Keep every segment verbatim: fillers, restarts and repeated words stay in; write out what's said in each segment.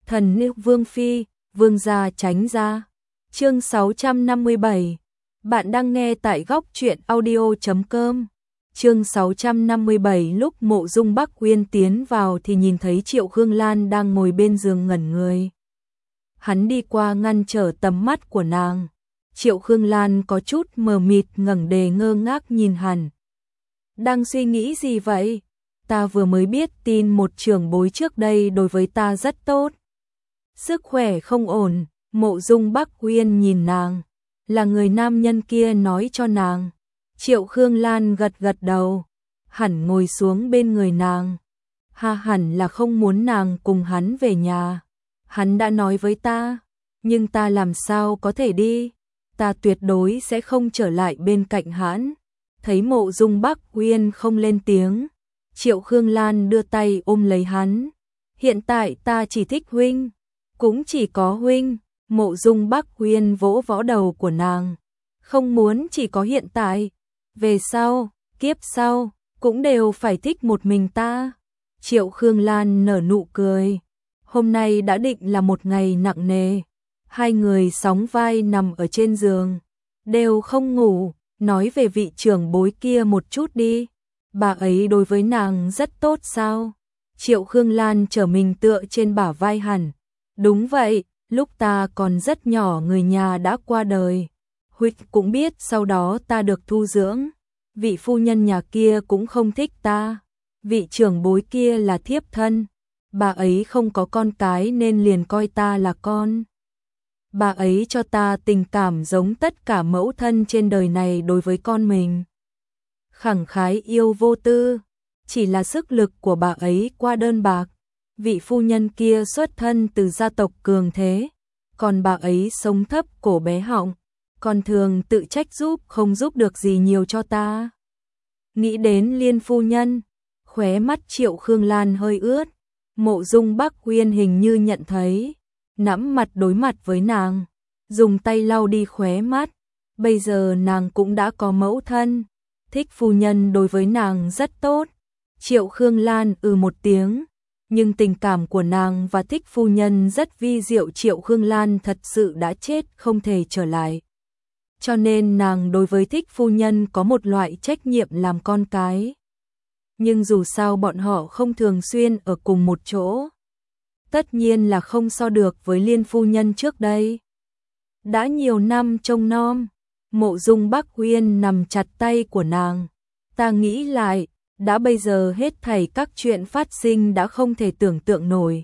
Thần nữ Vương Phi, Vương gia tránh ra. Chương sáu trăm năm mươi bảy. Bạn đang nghe tại góc truyện audio chấm com. Chương sáu trăm năm mươi bảy. Lúc Mộ Dung Bắc Uyên tiến vào thì nhìn thấy Triệu Khương Lan đang ngồi bên giường ngẩn người. Hắn đi qua ngăn trở tầm mắt của nàng. Triệu Khương Lan có chút mờ mịt ngẩng đề ngơ ngác nhìn hắn. Đang suy nghĩ gì vậy? Ta vừa mới biết tin một trưởng bối trước đây đối với ta rất tốt. Sức khỏe không ổn, Mộ Dung Bắc Uyên nhìn nàng. Là người nam nhân kia nói cho nàng. Triệu Khương Lan gật gật đầu. Hẳn ngồi xuống bên người nàng. Ha, hẳn là không muốn nàng cùng hắn về nhà. Hắn đã nói với ta, nhưng ta làm sao có thể đi? Ta tuyệt đối sẽ không trở lại bên cạnh hắn. Thấy Mộ Dung Bắc Uyên không lên tiếng, Triệu Khương Lan đưa tay ôm lấy hắn. Hiện tại ta chỉ thích huynh, cũng chỉ có huynh. Mộ Dung Bắc Uyên vỗ vỗ đầu của nàng. Không muốn chỉ có hiện tại, về sau, kiếp sau, cũng đều phải thích một mình ta. Triệu Khương Lan nở nụ cười. Hôm nay đã định là một ngày nặng nề. Hai người sóng vai nằm ở trên giường, đều không ngủ. Nói về vị trưởng bối kia một chút đi. Bà ấy đối với nàng rất tốt sao? Triệu Khương Lan trở mình tựa trên bả vai hắn. Đúng vậy, lúc ta còn rất nhỏ người nhà đã qua đời. Huynh cũng biết sau đó ta được thu dưỡng. Vị phu nhân nhà kia cũng không thích ta. Vị trưởng bối kia là thiếp thân. Bà ấy không có con cái nên liền coi ta là con. Bà ấy cho ta tình cảm giống tất cả mẫu thân trên đời này đối với con mình. Khẳng khái yêu vô tư, chỉ là sức lực của bà ấy qua đơn bạc. Vị phu nhân kia xuất thân từ gia tộc cường thế, còn bà ấy sống thấp cổ bé họng, còn thường tự trách giúp không giúp được gì nhiều cho ta. Nghĩ đến Liên phu nhân, khóe mắt Triệu Khương Lan hơi ướt. Mộ Dung Bắc Uyên hình như nhận thấy, nắm mặt đối mặt với nàng, dùng tay lau đi khóe mắt. Bây giờ nàng cũng đã có mẫu thân, thích phu nhân đối với nàng rất tốt. Triệu Khương Lan ừ một tiếng, nhưng tình cảm của nàng và thích phu nhân rất vi diệu. Triệu Khương Lan thật sự đã chết không thể trở lại, cho nên nàng đối với thích phu nhân có một loại trách nhiệm làm con cái. Nhưng dù sao bọn họ không thường xuyên ở cùng một chỗ, tất nhiên là không so được với Liên phu nhân trước đây. Đã nhiều năm trông nom, Mộ Dung Bắc Uyên nằm chặt tay của nàng. Ta nghĩ lại, đã bây giờ hết thảy các chuyện phát sinh đã không thể tưởng tượng nổi.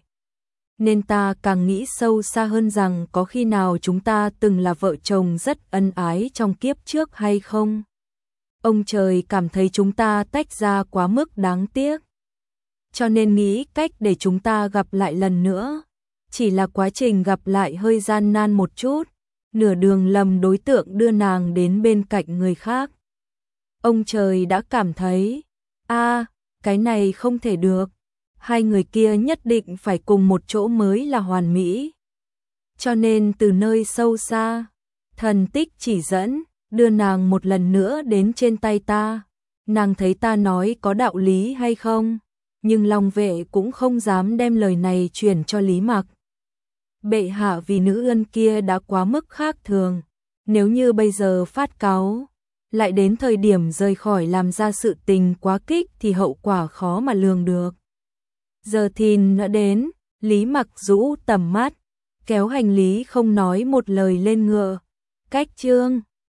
Nên ta càng nghĩ sâu xa hơn rằng có khi nào chúng ta từng là vợ chồng rất ân ái trong kiếp trước hay không? Ông trời cảm thấy chúng ta tách ra quá mức đáng tiếc, cho nên nghĩ cách để chúng ta gặp lại lần nữa. Chỉ là quá trình gặp lại hơi gian nan một chút, nửa đường lầm đối tượng đưa nàng đến bên cạnh người khác. Ông trời đã cảm thấy, a, cái này không thể được, hai người kia nhất định phải cùng một chỗ mới là hoàn mỹ. Cho nên từ nơi sâu xa, thần tích chỉ dẫn, đưa nàng một lần nữa đến trên tay ta. Nàng thấy ta nói có đạo lý hay không? Nhưng Long Vệ cũng không dám đem lời này truyền cho Lý Mặc. Bệ hạ vì nữ ân kia đã quá mức khác thường. Nếu như bây giờ phát cáu, lại đến thời điểm rời khỏi làm ra sự tình quá kích thì hậu quả khó mà lường được. Giờ thìn đã đến, Lý Mặc rũ tầm mắt, kéo hành lý không nói một lời lên ngựa. Cách trương.